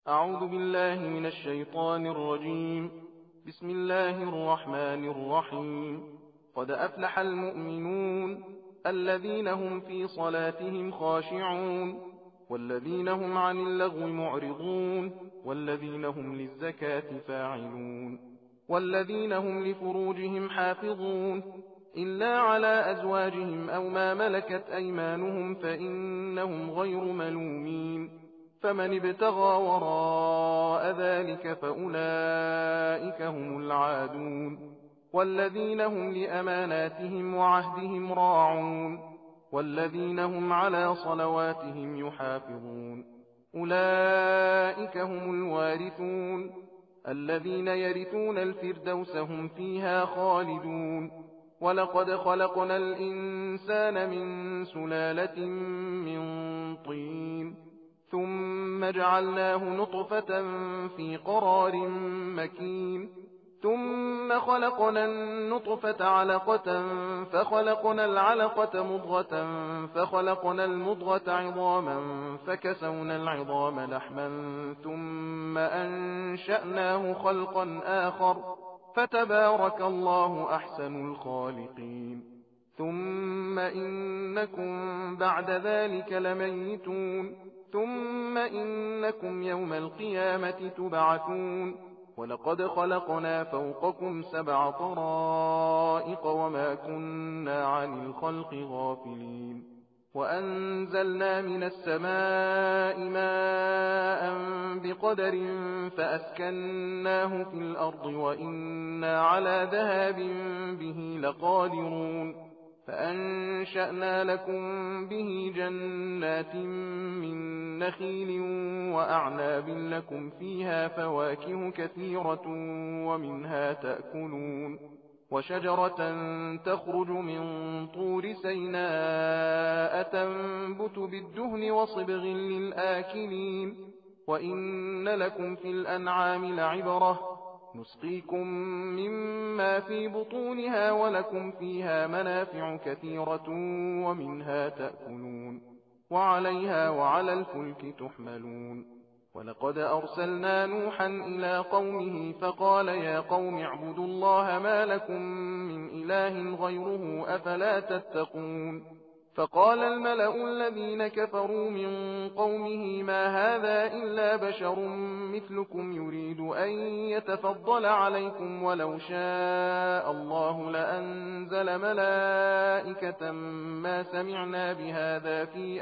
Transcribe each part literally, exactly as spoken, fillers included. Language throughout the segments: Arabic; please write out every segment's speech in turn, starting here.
أعوذ بالله من الشيطان الرجيم. بسم الله الرحمن الرحيم. قد أفلح المؤمنون الذين هم في صلاتهم خاشعون والذين هم عن اللغو معرضون والذين هم للزكاة فاعلون والذين هم لفروجهم حافظون إلا على أزواجهم أو ما ملكت أيمانهم فإنهم غير ملومين. فمن ابتغى وراء ذلك فأولئك هم العادون والذين هم لأماناتهم وعهدهم راعون والذين هم على صلواتهم يحافظون أولئك هم الوارثون الذين يرثون الفردوس هم فيها خالدون. ولقد خلقنا الإنسان من سلالة من طين ثم جعلناه نطفة في قرار مكين ثم خلقنا النطفة علقة فخلقنا العلقة مضغة فخلقنا المضغة عظاما فكسونا العظام لحما ثم أنشأناه خلقا آخر فتبارك الله أحسن الخالقين. ثم إنكم بعد ذلك لميتون ثم إنكم يوم القيامة تبعثون. ولقد خلقنا فوقكم سبع طرائق وما كنا عن الخلق غافلين. وأنزلنا من السماء ماء بقدر فأسكناه في الأرض وإنا على ذهاب به لقادرون. فأنشأنا لكم به جنات من نخيل وأعناب لكم فيها فواكه كثيرة ومنها تأكلون. وشجرة تخرج من طور سيناء تنبت بالدهن وصبغ للآكلين. وإن لكم في الأنعام لعبرة نسقيكم مما في بطونها ولكم فيها منافع كثيرة ومنها تأكلون وعليها وعلى الفلك تحملون. ولقد أرسلنا نوحا إلى قومه فقال يا قوم اعبدوا الله ما لكم من إله غيره أفلا تتقون. فقال الملأ الذين كفروا من قومه ما هذا إلا بشر مثلكم يريد أن يتفضل عليكم ولو شاء الله لأنزل ملائكة ما سمعنا بهذا في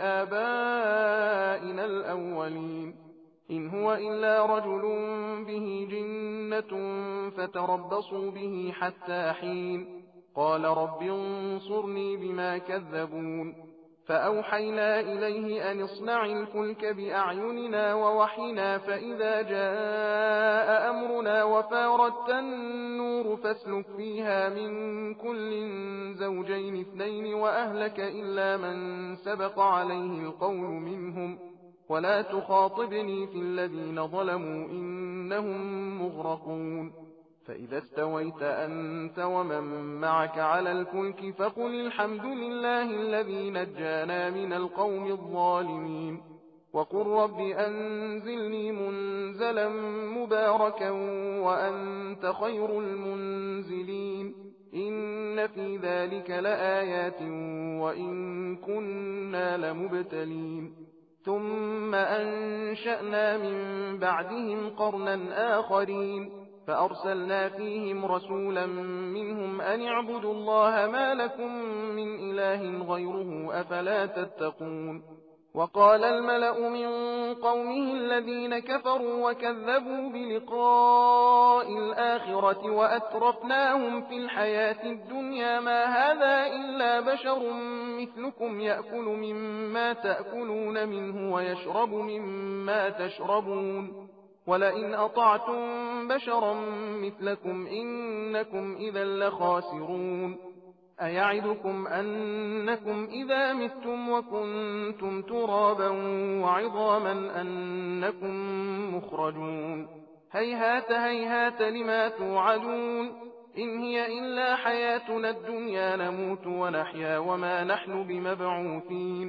آبائنا الأولين إن هو إلا رجل به جنة فتربصوا به حتى حين. قال رب انصرني بما كذبون. فأوحينا إليه أن اصنع الفلك بأعيننا ووحينا فإذا جاء أمرنا وفارت النور فاسلك فيها من كل زوجين اثنين وأهلك إلا من سبق عليه القول منهم ولا تخاطبني في الذين ظلموا إنهم مغرقون. فإذا استويت أنت ومن معك على الفلك فقل الحمد لله الذي نجانا من القوم الظالمين. وقل رب أنزلني منزلا مباركا وأنت خير المنزلين. إن في ذلك لآيات وإن كنا لمبتلين. ثم أنشأنا من بعدهم قرنا آخرين فأرسلنا فيهم رسولا منهم أن اعبدوا الله ما لكم من إله غيره أفلا تتقون. وقال الملأ من قومه الذين كفروا وكذبوا بلقاء الآخرة وأترفناهم في الحياة الدنيا ما هذا إلا بشر مثلكم يأكل مما تأكلون منه ويشرب مما تشربون ولئن أطعتم بشرا مثلكم إنكم إذا لخاسرون. أيعدكم أنكم إذا متم وكنتم ترابا وعظاما أنكم مخرجون. هيهات هيهات لما توعدون. إن هي إلا حياتنا الدنيا نموت ونحيا وما نحن بمبعوثين.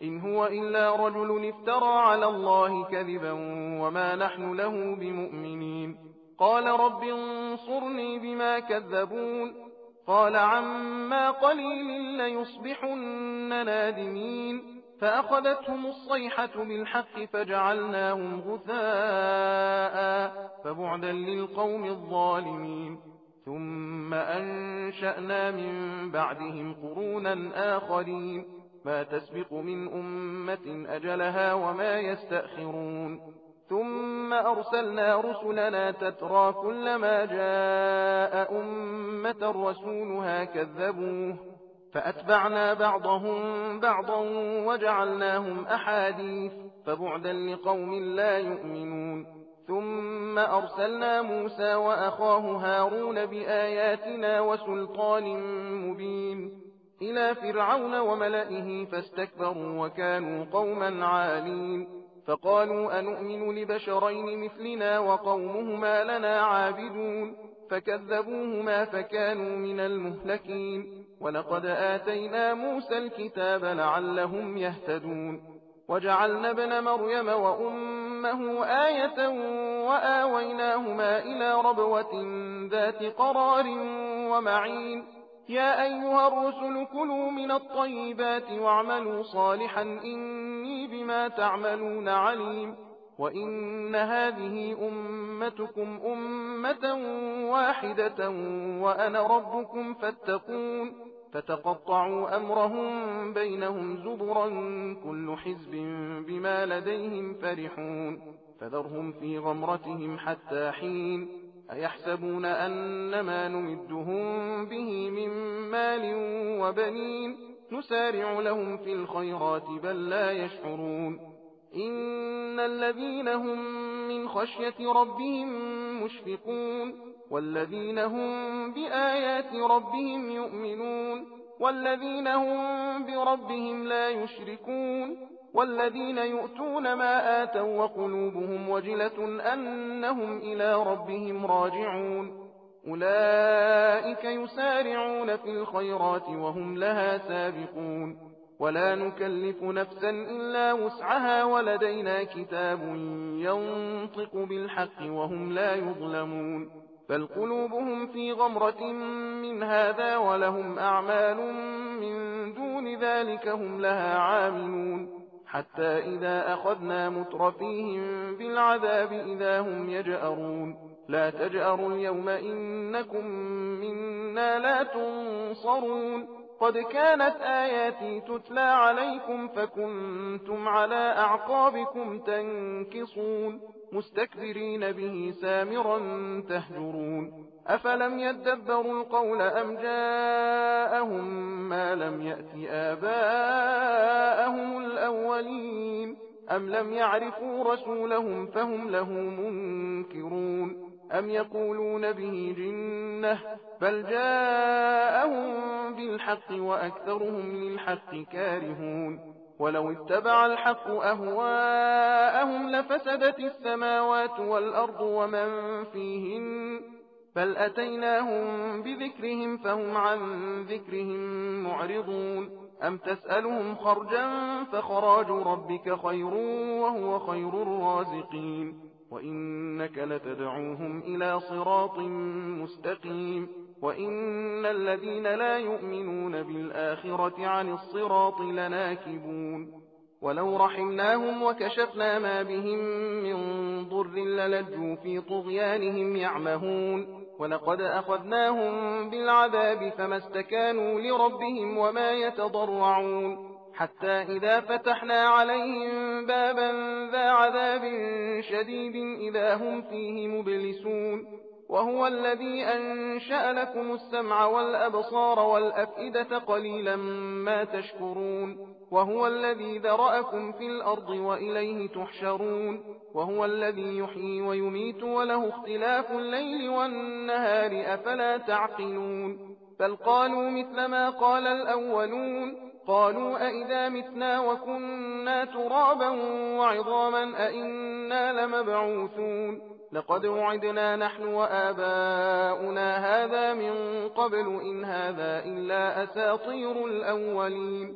إن هو إلا رجل افترى على الله كذبا وما نحن له بمؤمنين. قال رب انصرني بما كذبون. قال عما قليل ليصبحن نادمين. فأخذتهم الصيحة بالحق فجعلناهم غثاء فبعدا للقوم الظالمين. ثم أنشأنا من بعدهم قرونا آخرين ما تسبق من أمة أجلها وما يستأخرون. ثم أرسلنا رسلنا تترى كلما جاء أمة رسولها كذبوه فأتبعنا بعضهم بعضا وجعلناهم أحاديث فبعدا لقوم لا يؤمنون. ثم أرسلنا موسى وأخاه هارون بآياتنا وسلطان مبين إلى فرعون وملئه فاستكبروا وكانوا قوما عالين. فقالوا أنؤمن لبشرين مثلنا وقومهما لنا عابدون فكذبوهما فكانوا من المهلكين. ولقد آتينا موسى الكتاب لعلهم يهتدون. وجعلنا ابن مريم وأمه آية وآويناهما إلى ربوة ذات قرار ومعين. يا أيها الرسل كلوا من الطيبات واعملوا صالحا إني بما تعملون عليم. وإن هذه أمتكم أمة واحدة وأنا ربكم فاتقون. فتقطعوا أمرهم بينهم زبرا كل حزب بما لديهم فرحون. فذرهم في غمرتهم حتى حين. أيحسبون أنما نمدهم به من مال وبنين نسارع لهم في الخيرات بل لا يشعرون. إن الذين هم من خشية ربهم مشفقون والذين هم بآيات ربهم يؤمنون والذين هم بربهم لا يشركون والذين يؤتون ما آتوا وقلوبهم وجلة أنهم إلى ربهم راجعون. أولئك يسارعون في الخيرات وهم لها سابقون. ولا نكلف نفسا إلا وسعها ولدينا كتاب ينطق بالحق وهم لا يظلمون. بل قلوبهم في غمرة من هذا ولهم أعمال من دون ذلك هم لها عاملون. حتى إذا أخذنا مترفيهم بالعذاب إذا هم يجأرون. لا تجأروا اليوم إنكم منا لا تنصرون. قد كانت آياتي تتلى عليكم فكنتم على أعقابكم تنكصون مستكبرين به سامرا تهجرون. أفلم يدبروا القول أم جاءهم ما لم يأت آباءهم الأولين أم لم يعرفوا رسولهم فهم له منكرون. أم يقولون به جنة بل جاءهم بالحق وأكثرهم للحق كارهون. ولو اتبع الحق أهواءهم لفسدت السماوات والأرض ومن فيهن بل أتيناهم بذكرهم فهم عن ذكرهم معرضون. أم تسألهم خرجا فخراج ربك خير وهو خير الرازقين. وإنك لتدعوهم إلى صراط مستقيم. وإن الذين لا يؤمنون بالآخرة عن الصراط لناكبون. ولو رحمناهم وكشفنا ما بهم من ضر للجوا في طغيانهم يعمهون. ولقد أخذناهم بالعذاب فما استكانوا لربهم وما يتضرعون. حتى إذا فتحنا عليهم بابا ذا عذاب شديد إذا هم فيه مبلسون. وهو الذي أنشأ لكم السمع والأبصار والأفئدة قليلا ما تشكرون. وهو الذي ذرأكم في الأرض وإليه تحشرون. وهو الذي يحيي ويميت وله اختلاف الليل والنهار أفلا تعقلون. بل قالوا مثل ما قال الأولون. قالوا أئذا متنا وكنا ترابا وعظاما أئنا لمبعوثون. لقد وعدنا نحن وآباؤنا هذا من قبل إن هذا إلا أساطير الأولين.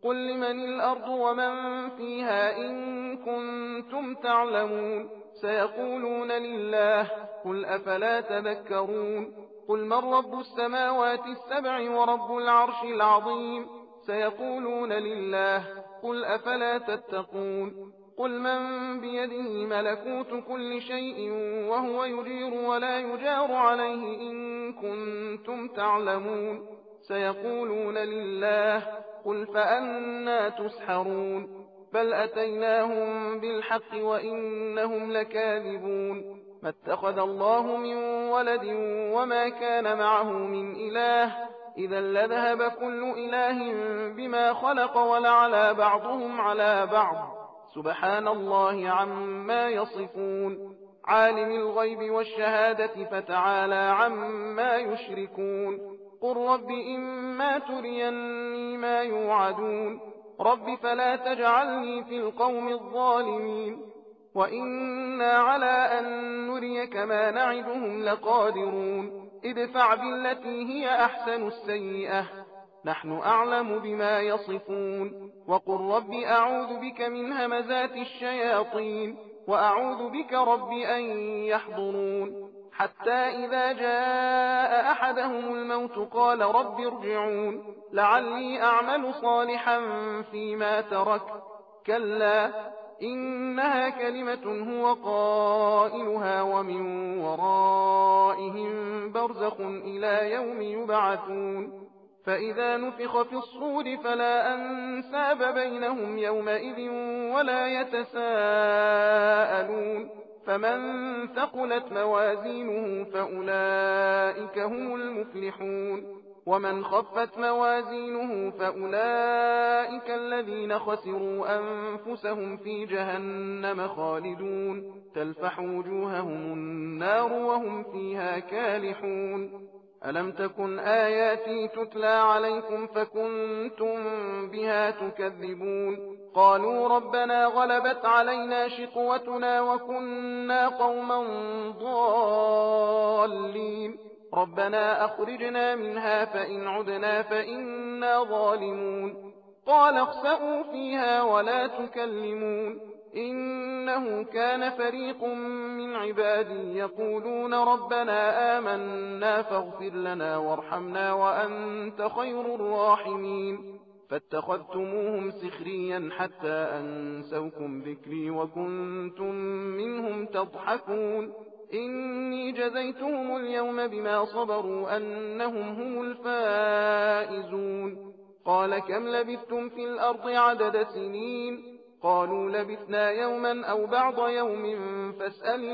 قل لمن الأرض ومن فيها إن كنتم تعلمون سيقولون لله قل أفلا تذكرون قل من رب السماوات السبع ورب العرش العظيم سيقولون لله قل أفلا تتقون قل من بيده ملكوت كل شيء وهو يجير ولا يجار عليه إن كنتم تعلمون سيقولون لله قل فأنى تسحرون بل أتيناهم بالحق وإنهم لكاذبون ما اتخذ الله من ولد وما كان معه من إله إذا لذهب كل إله بما خلق ولعلى بعضهم على بعض سبحان الله عما يصفون عالم الغيب والشهادة فتعالى عما يشركون قل رب إما تريني ما يوعدون رب فلا تجعلني في القوم الظالمين وإنا على أن نريك ما نعدهم لقادرون ادفع بالتي هي أحسن السيئة نحن أعلم بما يصفون وقل رب أعوذ بك من همزات الشياطين وأعوذ بك رب أن يحضرون حتى إذا جاء أحدهم الموت قال رب ارجعون لعلي أعمل صالحا فيما ترك كلا إنها كلمة هو قائلها ومن ورائهم برزخ إلى يوم يبعثون فإذا نفخ في الصور فلا أنساب بينهم يومئذ ولا يتساءلون فمن ثقلت موازينه فأولئك هم المفلحون ومن خفت موازينه فأولئك الذين خسروا أنفسهم في جهنم خالدون تلفح وجوههم النار وهم فيها كالحون ألم تكن آياتي تتلى عليكم فكنتم بها تكذبون قالوا ربنا غلبت علينا شقوتنا وكنا قوما ضالين ربنا أخرجنا منها فإن عدنا فإنا ظالمون قال اخسئوا فيها ولا تكلمون إنه كان فريق من عبادي يقولون ربنا آمنا فاغفر لنا وارحمنا وأنت خير الراحمين فاتخذتموهم سخريا حتى أنسوكم ذكري وكنتم منهم تضحكون إني جزيتهم اليوم بما صبروا أنهم هم الفائزون قال كم لبثتم في الأرض عدد سنين قالوا لبثنا يوما أو بعض يوم فاسأل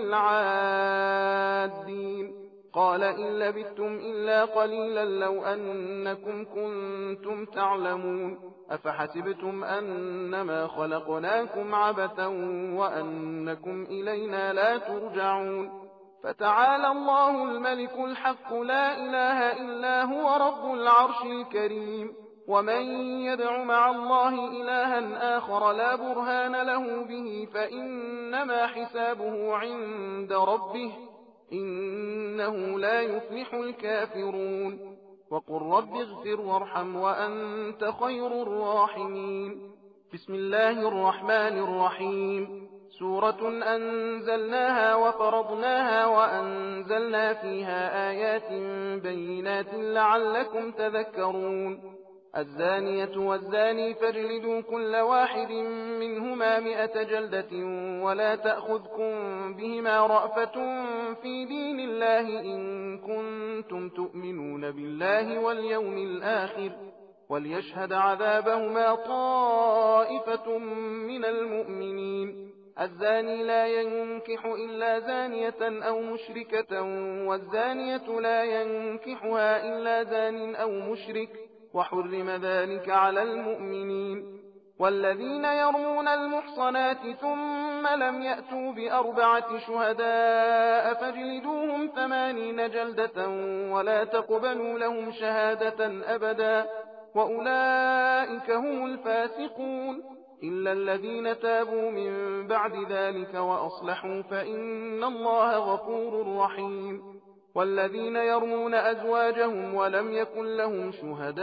العادين قال إن لبثتم إلا قليلا لو أنكم كنتم تعلمون أفحسبتم أنما خلقناكم عبثا وأنكم إلينا لا ترجعون فتعالى الله الملك الحق لا إله إلا هو رب العرش الكريم ومن يدع مع الله إلها آخر لا برهان له به فإنما حسابه عند ربه إنه لا يفلح الكافرون وقل رب اغفر وارحم وأنت خير الراحمين بسم الله الرحمن الرحيم سورة أنزلناها وفرضناها وأنزلنا فيها آيات بينات لعلكم تذكرون الزانية والزاني فاجلدوا كل واحد منهما مئة جلدة ولا تأخذكم بهما رأفة في دين الله إن كنتم تؤمنون بالله واليوم الآخر وليشهد عذابهما طائفة من المؤمنين الزاني لا ينكح إلا زانية أو مشركة والزانية لا ينكحها إلا زان أو مشرك وحرم ذلك على المؤمنين والذين يرمون المحصنات ثم لم يأتوا بأربعة شهداء فاجلدوهم ثمانين جلدة ولا تقبلوا لهم شهادة أبدا وأولئك هم الفاسقون إلا الذين تابوا من بعد ذلك وأصلحوا فإن الله غفور رحيم والذين يرمون أزواجهم ولم يكن لهم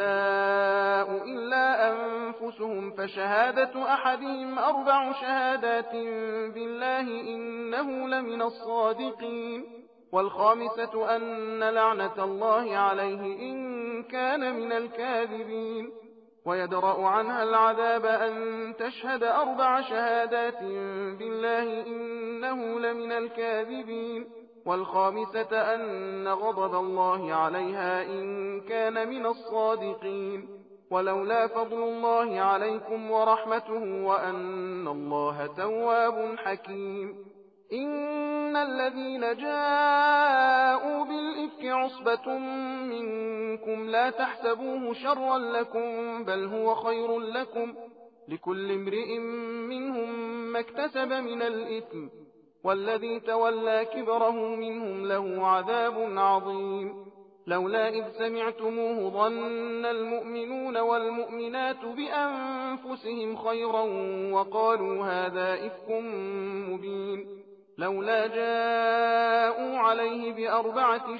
شهداء إلا أنفسهم فشهادة أحدهم أربع شهادات بالله إنه لمن الصادقين والخامسة أن لعنة الله عليه إن كان من الكاذبين ويدرأ عنها العذاب أن تشهد أربع شهادات بالله إنه لمن الكاذبين والخامسة أن غضب الله عليها إن كان من الصادقين ولولا فضل الله عليكم ورحمته وأن الله تواب حكيم إن الذين جاءوا بالإفك عصبة منكم لا تحسبوه شرا لكم بل هو خير لكم لكل امرئ منهم ما اكتسب من الإثم والذي تولى كبره منهم له عذاب عظيم لولا إذ سمعتموه ظن المؤمنون والمؤمنات بأنفسهم خيرا وقالوا هذا إفك مبين لولا جاءوا عليه بأربعة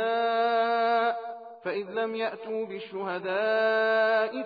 شهداء فإذ لم يأتوا بالشهداء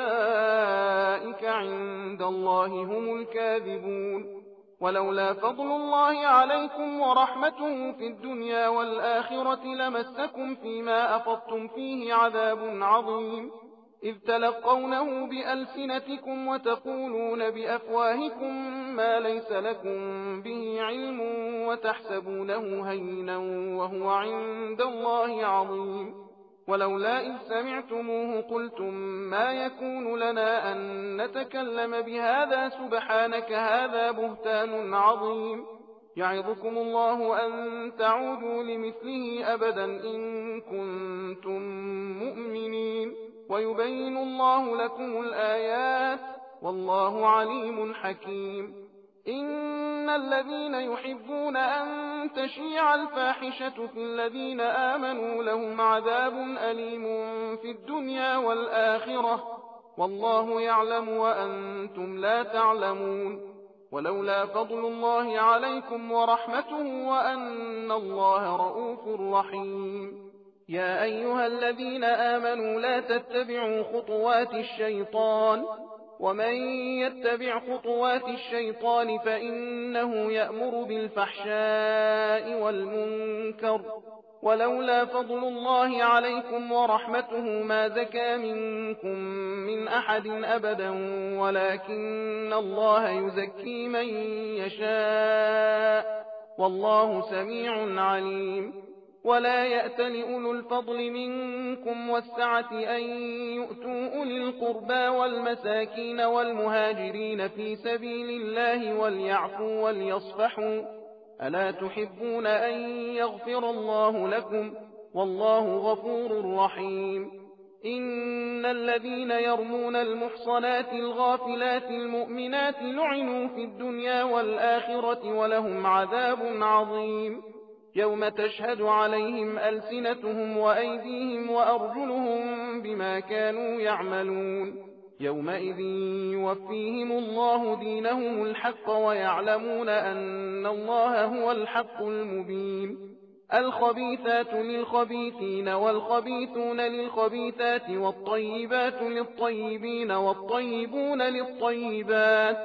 فأولئك عند الله هم الكاذبون ولولا فضل الله عليكم ورحمته في الدنيا والآخرة لمسكم فيما أفضتم فيه عذاب عظيم إذ تلقونه بألسنتكم وتقولون بأفواهكم ما ليس لكم به علم وتحسبونه هينا وهو عند الله عظيم ولولا إذ سمعتموه قلتم ما يكون لنا أن نتكلم بهذا سبحانك هذا بهتان عظيم يعظكم الله أن تعودوا لمثله أبدا إن كنتم مؤمنين ويبين الله لكم الآيات والله عليم حكيم إن الذين يحبون أن تشيع الفاحشة في الذين آمنوا لهم عذاب أليم في الدنيا والآخرة والله يعلم وأنتم لا تعلمون ولولا فضل الله عليكم ورحمته وأن الله رؤوف رحيم يا أيها الذين آمنوا لا تتبعوا خطوات الشيطان ومن يتبع خطوات الشيطان فإنه يأمر بالفحشاء والمنكر ولولا فضل الله عليكم ورحمته ما زكى منكم من أحد أبدا ولكن الله يزكي من يشاء والله سميع عليم ولا يأتل أولو الفضل منكم والسعة أن يؤتوا أولي القربى والمساكين والمهاجرين في سبيل الله وليعفوا وليصفحوا ألا تحبون أن يغفر الله لكم والله غفور رحيم إن الذين يرمون المحصنات الغافلات المؤمنات لعنوا في الدنيا والآخرة ولهم عذاب عظيم يوم تشهد عليهم ألسنتهم وأيديهم وأرجلهم بما كانوا يعملون يومئذ يوفيهم الله دينهم الحق ويعلمون أن الله هو الحق المبين الخبيثات للخبيثين والخبيثون للخبيثات والطيبات للطيبين والطيبون للطيبات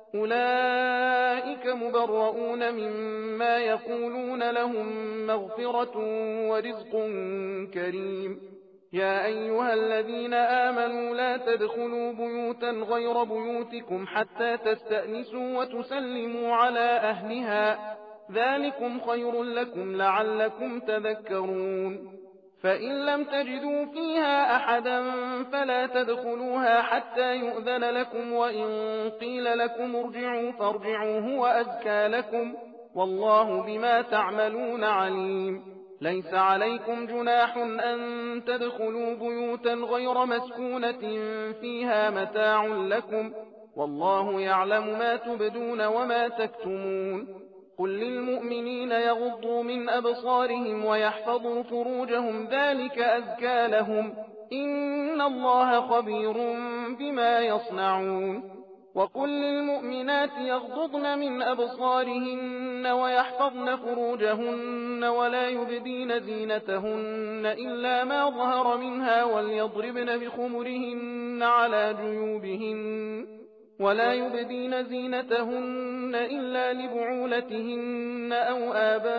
أولئك مبرؤون مما يقولون لهم مغفرة ورزق كريم يا أيها الذين آمنوا لا تدخلوا بيوتا غير بيوتكم حتى تستأنسوا وتسلموا على أهلها ذلكم خير لكم لعلكم تذكرون فإن لم تجدوا فيها أحدا فلا تدخلوها حتى يؤذن لكم وإن قيل لكم ارجعوا فارجعوا هو أزكى لكم والله بما تعملون عليم ليس عليكم جناح أن تدخلوا بيوتا غير مسكونة فيها متاع لكم والله يعلم ما تبدون وما تكتمون قل للمؤمنين يغضوا من أبصارهم ويحفظوا فروجهم ذلك أزكى لهم إن الله خبير بما يصنعون وقل للمؤمنات يغضضن من أبصارهن ويحفظن فروجهن ولا يبدين زينتهن إلا ما ظهر منها وليضربن بخمرهن على جيوبهن ولا يبدين زينتهن إلا لبعولتهن أو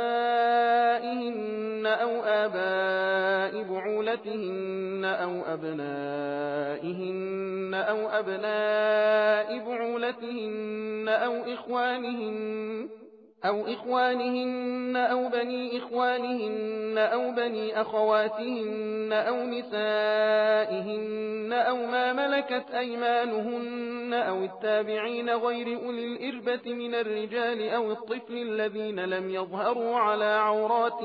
آبائهن أو آباء بعولتهن أو أبنائهن أو أبناء بعولتهن أو إخوانهن أو إخوانهن أو بني إخوانهن أو بني أخواتهن أو نسائهن أو ما ملكت أيمانهن أو التابعين غير أولي الإربة من الرجال أو الطفل الذين لم يظهروا على عورات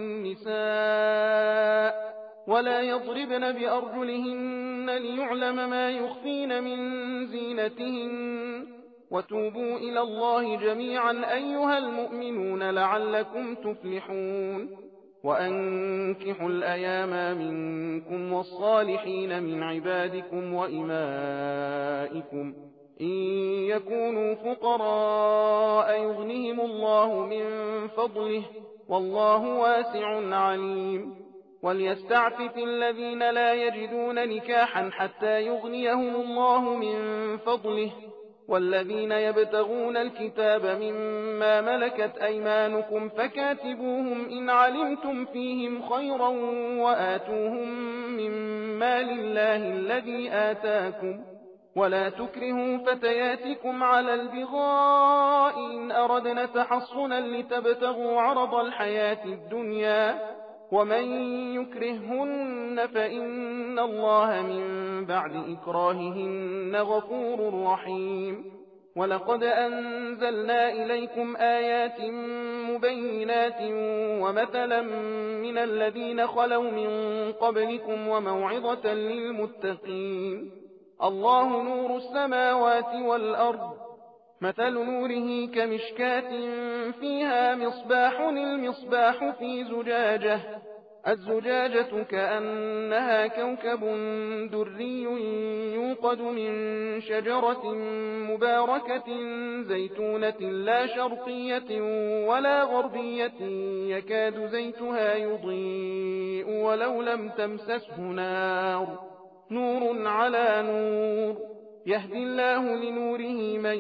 النساء ولا يضربن بأرجلهن ليعلم ما يخفين من زينتهن وتوبوا إلى الله جميعا أيها المؤمنون لعلكم تفلحون وأنكحوا الأيام منكم والصالحين من عبادكم وإمائكم إن يكونوا فقراء يغنهم الله من فضله والله واسع عليم وليستعفف الذين لا يجدون نكاحا حتى يغنيهم الله من فضله والذين يبتغون الكتاب مما ملكت أيمانكم فكاتبوهم إن علمتم فيهم خيرا وآتوهم من مال الله الذي آتاكم ولا تكرهوا فتياتكم على البغاء إن أردنا تحصنا لتبتغوا عرض الحياة الدنيا ومن يكرههن فإن الله من بعد إكراههن غفور رحيم ولقد أنزلنا إليكم آيات مبينات ومثلا من الذين خلوا من قبلكم وموعظة للمتقين الله نور السماوات والأرض مثل نوره كمشكاة فيها مصباح المصباح في زجاجة الزجاجة كأنها كوكب دري يوقد من شجرة مباركة زيتونة لا شرقية ولا غربية يكاد زيتها يضيء ولو لم تمسسه نار نور على نور يهدي الله لنوره من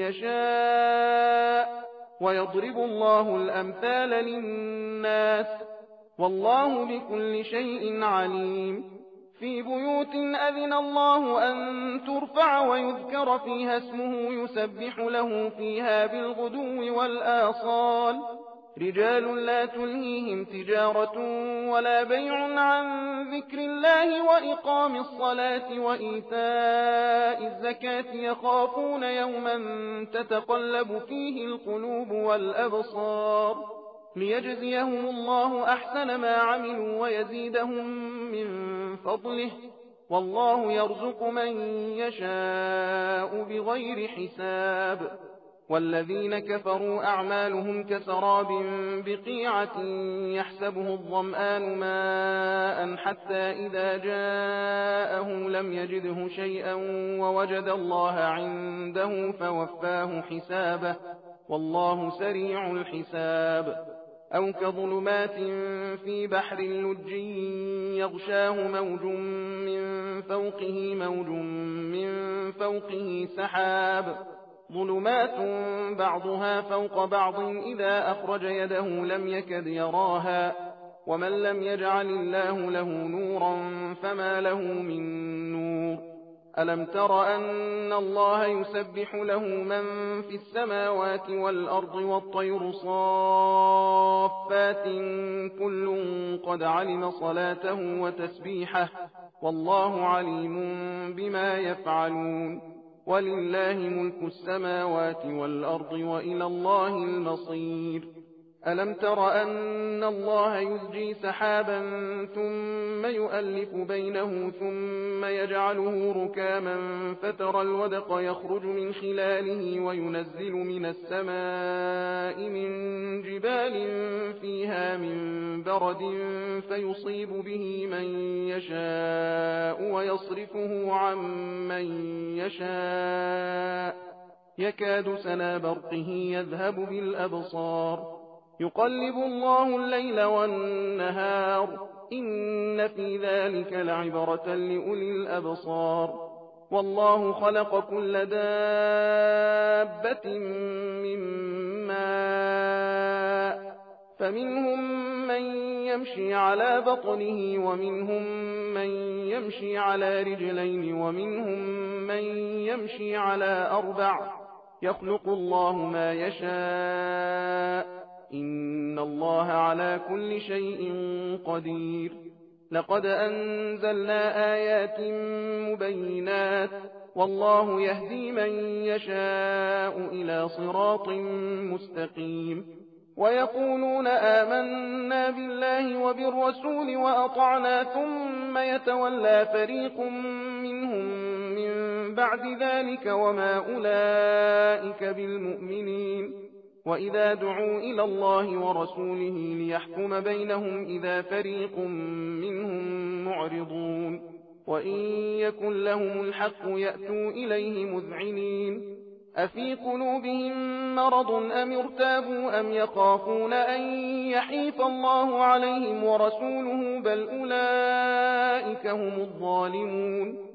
يشاء ويضرب الله الأمثال للناس والله بكل شيء عليم في بيوت أذن الله أن ترفع ويذكر فيها اسمه يسبح له فيها بالغدو والآصال رجال لا تلهيهم تجارة ولا بيع عن ذكر الله وإقام الصلاة وإيتاء الزكاة يخافون يوما تتقلب فيه القلوب والأبصار ليجزيهم الله أحسن ما عملوا ويزيدهم من فضله والله يرزق من يشاء بغير حساب والذين كفروا أعمالهم كسراب بقيعة يحسبه الظمآن ماء حتى إذا جاءه لم يجده شيئا ووجد الله عنده فوفاه حسابه والله سريع الحساب أو كظلمات في بحر لجي يغشاه موج من فوقه موج من فوقه سحاب ظلمات بعضها فوق بعض إذا أخرج يده لم يكد يراها ومن لم يجعل الله له نورا فما له من نور ألم تر أن الله يسبح له من في السماوات والأرض والطير صافات كل قد علم صلاته وتسبيحه والله عليم بما يفعلون ولله ملك السماوات والأرض وإلى الله المصير ألم تر أن الله يزجي سحابا ثم يؤلف بينه ثم يجعله ركاما فترى الودق يخرج من خلاله وينزل من السماء من جبال فيها من برد فيصيب به من يشاء ويصرفه عن من يشاء يكاد سنا برقه يذهب بالأبصار يقلب الله الليل والنهار إن في ذلك لعبرة لأولي الأبصار والله خلق كل دابة من ماء فمنهم من يمشي على بطنه ومنهم من يمشي على رجلين ومنهم من يمشي على أربع يخلق الله ما يشاء إن الله على كل شيء قدير لقد أنزلنا آيات مبينات والله يهدي من يشاء إلى صراط مستقيم ويقولون آمنا بالله وبالرسول وأطعنا ثم يتولى فريق منهم من بعد ذلك وما أولئك بالمؤمنين وإذا دعوا إلى الله ورسوله ليحكم بينهم إذا فريق منهم معرضون وإن يكن لهم الحق يأتوا إليه مذعنين أفي قلوبهم مرض أم ارتابوا أم يخافون أن يحيف الله عليهم ورسوله بل أولئك هم الظالمون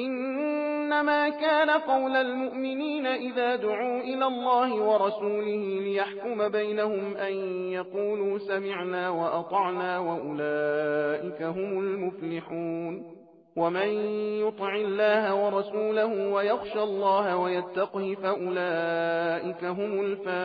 إنما كان قول المؤمنين إذا دعوا إلى الله ورسوله ليحكم بينهم أن يقولوا سمعنا وأطعنا وأولئك هم المفلحون ومن يطع الله ورسوله ويخشى الله ويتقه فأولئك هم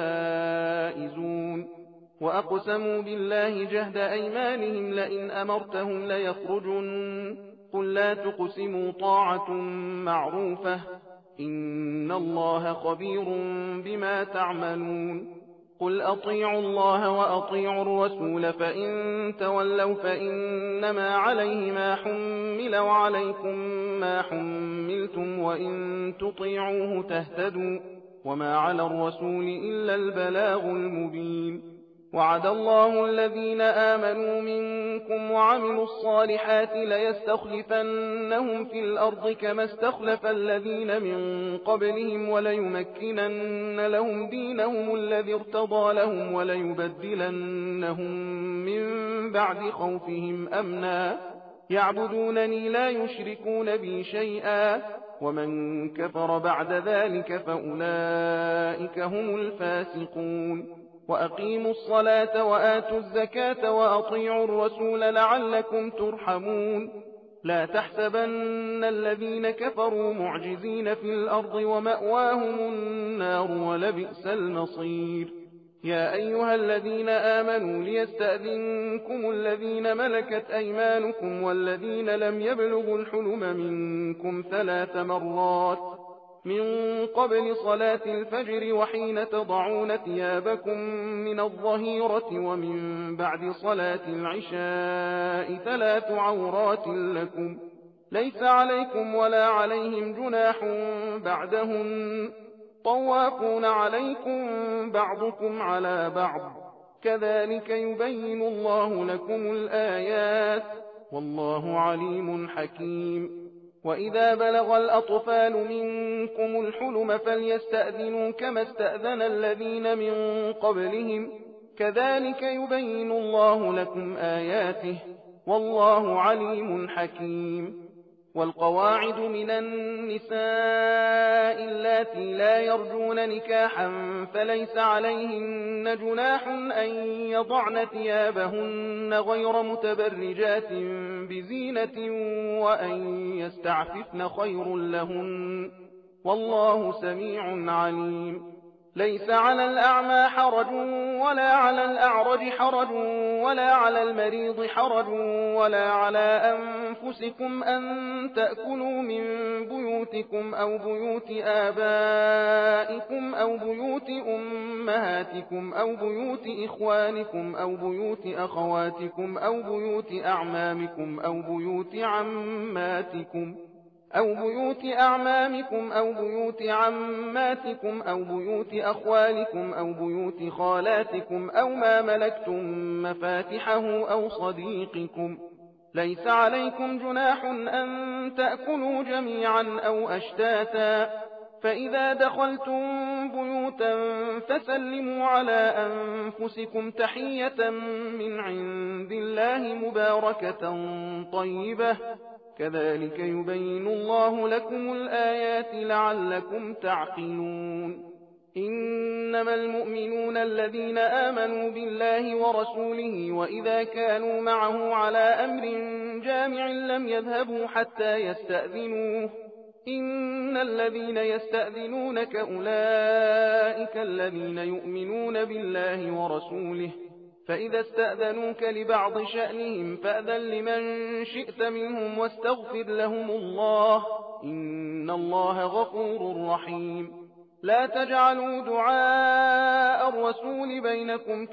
الفائزون وأقسموا بالله جهد أيمانهم لئن أمرتهم ليخرجن قل لا تقسموا طاعة معروفة إن الله خبير بما تعملون قل أطيعوا الله وأطيعوا الرسول فإن تولوا فإنما عليه ما حمل وعليكم ما حملتم وإن تطيعوه تهتدوا وما على الرسول إلا البلاغ المبين وعد الله الذين آمنوا منكم وعملوا الصالحات ليستخلفنهم في الأرض كما استخلف الذين من قبلهم وليمكنن لهم دينهم الذي ارتضى لهم وليبدلنهم من بعد خوفهم أمنا يعبدونني لا يشركون بي شيئا ومن كفر بعد ذلك فأولئك هم الفاسقون وأقيموا الصلاة وآتوا الزكاة وأطيعوا الرسول لعلكم ترحمون لا تحسبن الذين كفروا معجزين في الأرض ومأواهم النار ولبئس المصير يا أيها الذين آمنوا ليستأذنكم الذين ملكت أيمانكم والذين لم يبلغوا الحلم منكم ثلاث مرات من قبل صلاة الفجر وحين تضعون ثيابكم من الظهيرة ومن بعد صلاة العشاء ثلاث عورات لكم ليس عليكم ولا عليهم جناح بعدهن طوافون عليكم بعضكم على بعض كذلك يبين الله لكم الآيات والله عليم حكيم وإذا بلغ الأطفال منكم الحلم فليستأذنوا كما استأذن الذين من قبلهم كذلك يبين الله لكم آياته والله عليم حكيم والقواعد من النساء اللاتي لا يرجون نكاحا فليس عليهن جناح أن يضعن ثيابهن غير متبرجات بزينة وأن يستعففن خير لهن والله سميع عليم ليس على الأعمى حرج ولا على الأعرج حرج ولا على المريض حرج ولا على أنفسكم أن تأكلوا من بيوتكم أو بيوت آبائكم أو بيوت أمهاتكم أو بيوت إخوانكم أو بيوت أخواتكم أو بيوت أعمامكم أو بيوت عماتكم أو بيوت أعمامكم أو بيوت عماتكم أو بيوت أخوالكم أو بيوت خالاتكم أو ما ملكتم مفاتحه أو صديقكم ليس عليكم جناح أن تأكلوا جميعا أو أشتاتا فإذا دخلتم بيوتا فسلموا على أنفسكم تحية من عند الله مباركة طيبة كذلك يبين الله لكم الآيات لعلكم تعقلون إنما المؤمنون الذين آمنوا بالله ورسوله وإذا كانوا معه على أمر جامع لم يذهبوا حتى يستأذنوه إن الذين يستأذنونك أولئك الذين يؤمنون بالله ورسوله فإذا استأذنوك لبعض شأنهم فأذن لمن شئت منهم واستغفر لهم الله إن الله غفور رحيم لا تجعلوا دعاء الرسول بينكم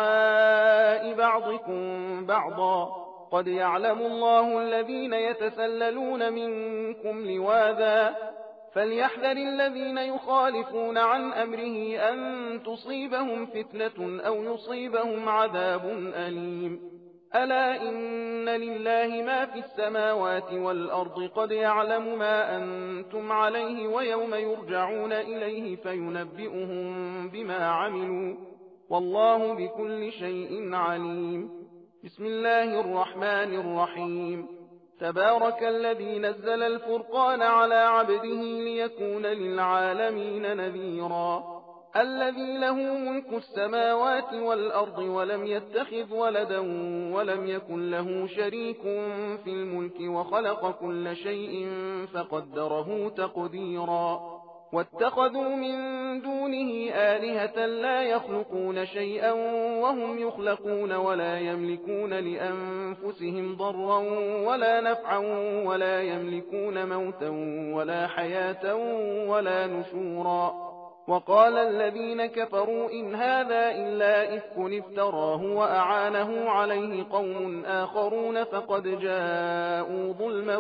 كدعاء بعضكم بعضا قد يعلم الله الذين يتسللون منكم لواذا فليحذر الذين يخالفون عن أمره أن تصيبهم فتنة أو يصيبهم عذاب أليم ألا إن لله ما في السماوات والأرض قد يعلم ما أنتم عليه ويوم يرجعون إليه فينبئهم بما عملوا والله بكل شيء عليم بسم الله الرحمن الرحيم تبارك الذي نزل الفرقان على عبده ليكون للعالمين نذيرا الذي له ملك السماوات والأرض ولم يتخذ ولدا ولم يكن له شريك في الملك وخلق كل شيء فقدره تقديرا واتخذوا من دونه آلهة لا يخلقون شيئا وهم يخلقون ولا يملكون لأنفسهم ضرا ولا نفعا ولا يملكون موتا ولا حياة ولا نشورا وقال الذين كفروا إن هذا إلا إفك افتراه وأعانه عليه قوم آخرون فقد جاءوا ظلما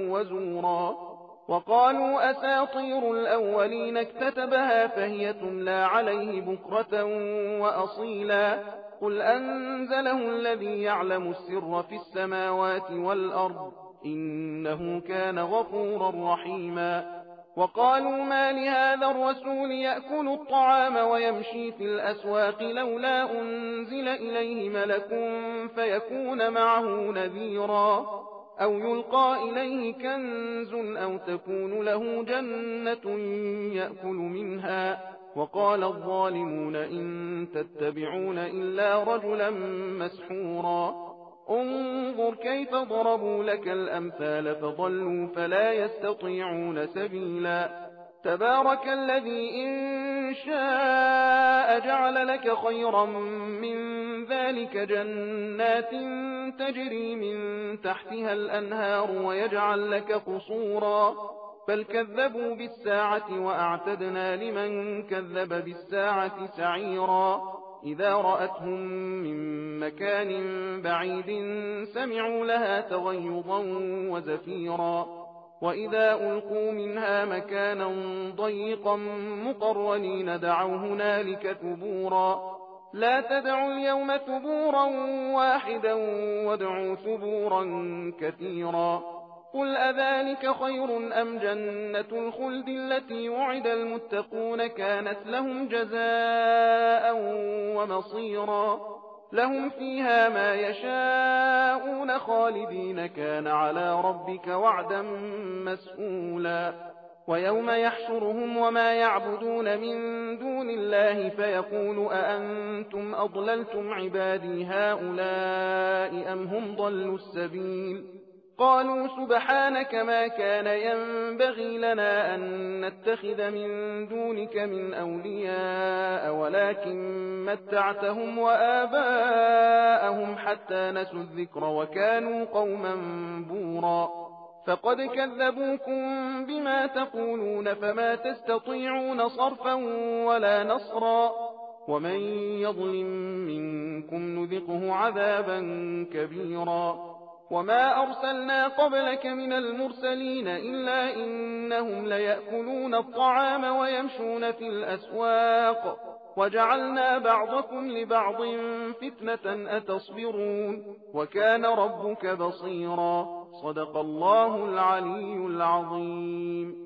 وزورا وقالوا أساطير الأولين اكتتبها فهي تملى عليه بكرة وأصيلا قل أنزله الذي يعلم السر في السماوات والأرض إنه كان غفورا رحيما وقالوا ما لهذا الرسول يأكل الطعام ويمشي في الأسواق لولا أنزل إليه ملك فيكون معه نذيرا أو يلقى إليه كنز أو تكون له جنة يأكل منها وقال الظالمون إن تتبعون إلا رجلا مسحورا انظر كيف ضربوا لك الأمثال فضلوا فلا يستطيعون سبيلا تبارك الذي إن شاء جعل لك خيرا من ذلك جنات تجري من تحتها الأنهار ويجعل لك قصورا بل كذبوا بالساعة وأعتدنا لمن كذب بالساعة سعيرا إذا رأتهم من مكان بعيد سمعوا لها تغيظا وزفيرا وإذا ألقوا منها مكانا ضيقا مقرنين دعوا هنالك ثبورا لا تدعوا اليوم ثبورا واحدا وادعوا ثبورا كثيرا قل أذلك خير أم جنة الخلد التي وعد المتقون كانت لهم جزاء ومصيرا لهم فيها ما يشاءون خالدين كان على ربك وعدا مسئولا ويوم يحشرهم وما يعبدون من دون الله فيقول أأنتم أضللتم عبادي هؤلاء أم هم ضلوا السبيل قالوا سبحانك ما كان ينبغي لنا أن نتخذ من دونك من أولياء ولكن متعتهم وآباءهم حتى نسوا الذكر وكانوا قوما بورا فقد كذبوكم بما تقولون فما تستطيعون صرفا ولا نصرا ومن يظلم منكم نذقه عذابا كبيرا وما أرسلنا قبلك من المرسلين إلا إنهم ليأكلون الطعام ويمشون في الأسواق وجعلنا بعضكم لبعض فتنة أتصبرون وكان ربك بصيرا صدق الله العلي العظيم